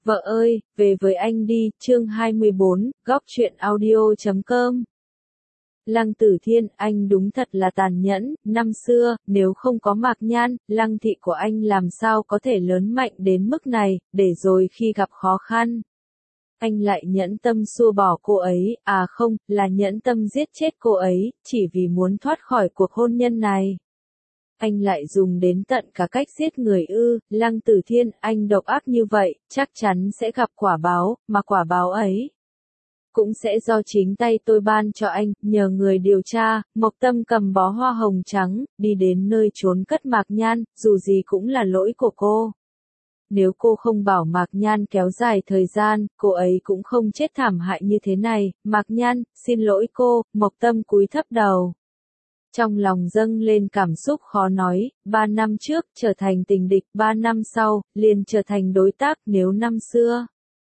Vợ ơi, về với anh đi, chương 24, góc truyện audio.com. Lăng Tử Thiên, anh đúng thật là tàn nhẫn, năm xưa, nếu không có Mạc Nhan, Lăng thị của anh làm sao có thể lớn mạnh đến mức này, để rồi khi gặp khó khăn, anh lại nhẫn tâm xua bỏ cô ấy, à không, là nhẫn tâm giết chết cô ấy, chỉ vì muốn thoát khỏi cuộc hôn nhân này. Anh lại dùng đến tận cả cách giết người ư, Lăng Tử Thiên, anh độc ác như vậy, chắc chắn sẽ gặp quả báo, mà quả báo ấy cũng sẽ do chính tay tôi ban cho anh, nhờ người điều tra. Mộc Tâm cầm bó hoa hồng trắng, đi đến nơi trốn cất Mạc Nhan, dù gì cũng là lỗi của cô. Nếu cô không bảo Mạc Nhan kéo dài thời gian, cô ấy cũng không chết thảm hại như thế này. Mạc Nhan, xin lỗi cô, Mộc Tâm cúi thấp đầu. Trong lòng dâng lên cảm xúc khó nói, 3 năm trước trở thành tình địch, 3 năm sau, liền trở thành đối tác. Nếu năm xưa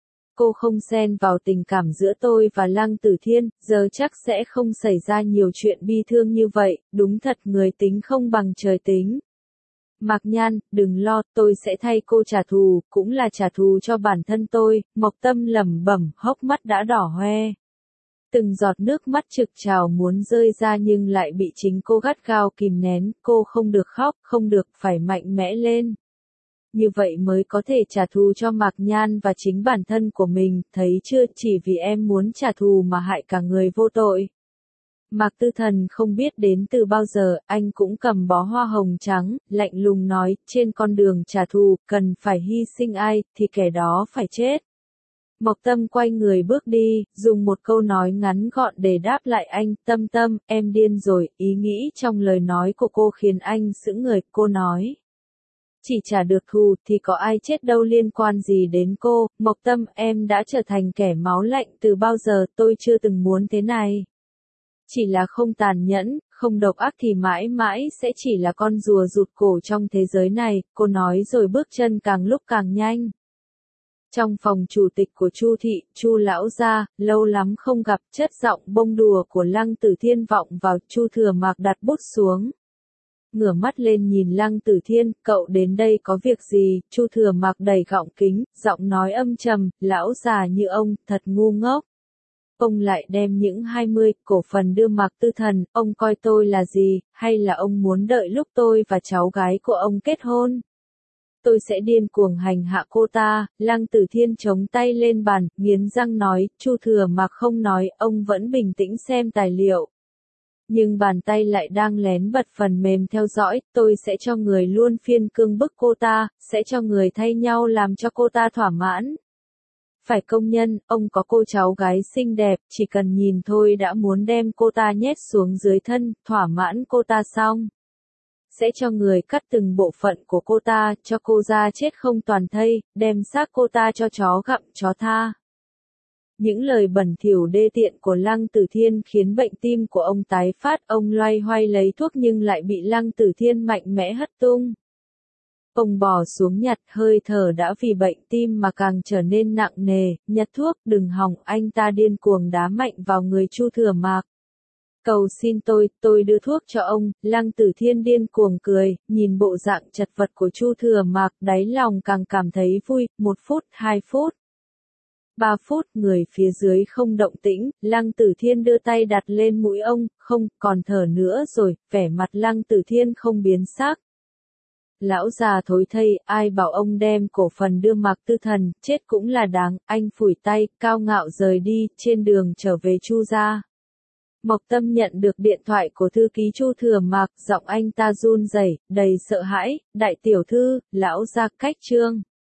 cô không xen vào tình cảm giữa tôi và Lăng Tử Thiên, giờ chắc sẽ không xảy ra nhiều chuyện bi thương như vậy, đúng thật người tính không bằng trời tính. Mạc Nhan, đừng lo, tôi sẽ thay cô trả thù, cũng là trả thù cho bản thân tôi. Mộc Tâm lẩm bẩm, hốc mắt đã đỏ hoe. Từng giọt nước mắt trực trào muốn rơi ra nhưng lại bị chính cô gắt gao kìm nén, cô không được khóc, không được, phải mạnh mẽ lên. Như vậy mới có thể trả thù cho Mạc Nhan và chính bản thân của mình, thấy chưa, chỉ vì em muốn trả thù mà hại cả người vô tội. Mạc Tư Thần không biết đến từ bao giờ, anh cũng cầm bó hoa hồng trắng, lạnh lùng nói, trên con đường trả thù, cần phải hy sinh ai, thì kẻ đó phải chết. Mộc Tâm quay người bước đi, dùng một câu nói ngắn gọn để đáp lại anh, Tâm Tâm, em điên rồi, ý nghĩ trong lời nói của cô khiến anh sững người, cô nói. Chỉ trả được thù thì có ai chết đâu liên quan gì đến cô. Mộc Tâm, em đã trở thành kẻ máu lạnh từ bao giờ, tôi chưa từng muốn thế này. Chỉ là không tàn nhẫn, không độc ác thì mãi mãi sẽ chỉ là con rùa rụt cổ trong thế giới này, cô nói rồi bước chân càng lúc càng nhanh. Trong phòng chủ tịch của Chu thị, Chu lão gia, lâu lắm không gặp, chất giọng bông đùa của Lăng Tử Thiên vọng vào. Chu Thừa Mạc đặt bút xuống, ngửa mắt lên nhìn Lăng Tử Thiên, cậu đến đây có việc gì? Chu Thừa Mạc đầy gọng kính, giọng nói âm trầm, lão già như ông, thật ngu ngốc. Ông lại đem những 20 cổ phần đưa Mạc Tư Thần, ông coi tôi là gì, hay là ông muốn đợi lúc tôi và cháu gái của ông kết hôn? Tôi sẽ điên cuồng hành hạ cô ta. Lăng Tử Thiên chống tay lên bàn, nghiến răng nói. Chu Thừa Mạc không nói, ông vẫn bình tĩnh xem tài liệu. Nhưng bàn tay lại đang lén bật phần mềm theo dõi, tôi sẽ cho người luôn phiên cương bức cô ta, sẽ cho người thay nhau làm cho cô ta thỏa mãn. Phải công nhân, ông có cô cháu gái xinh đẹp, chỉ cần nhìn thôi đã muốn đem cô ta nhét xuống dưới thân, thỏa mãn cô ta xong. Sẽ cho người cắt từng bộ phận của cô ta, cho cô ra chết không toàn thây, đem xác cô ta cho chó gặm chó tha. Những lời bẩn thỉu đê tiện của Lăng Tử Thiên khiến bệnh tim của ông tái phát, ông loay hoay lấy thuốc nhưng lại bị Lăng Tử Thiên mạnh mẽ hất tung. Ông bò xuống nhặt, hơi thở đã vì bệnh tim mà càng trở nên nặng nề, nhặt thuốc, đừng hòng, anh ta điên cuồng đá mạnh vào người Chu Thừa Mạc. Cầu xin tôi đưa thuốc cho ông. Lăng Tử Thiên điên cuồng cười, nhìn bộ dạng chật vật của Chu Thừa Mạc, đáy lòng càng cảm thấy vui. 1 phút, 2 phút. 3 phút, người phía dưới không động tĩnh, Lăng Tử Thiên đưa tay đặt lên mũi ông, không, còn thở nữa rồi, vẻ mặt Lăng Tử Thiên không biến sắc. Lão già thối thây, ai bảo ông đem cổ phần đưa Mạc Tư Thần, chết cũng là đáng. Anh phủi tay, cao ngạo rời đi, trên đường trở về Chu gia. Mộc Tâm nhận được điện thoại của thư ký Chu Thừa Mạc, giọng anh ta run rẩy, đầy sợ hãi, đại tiểu thư, lão gia cách trương.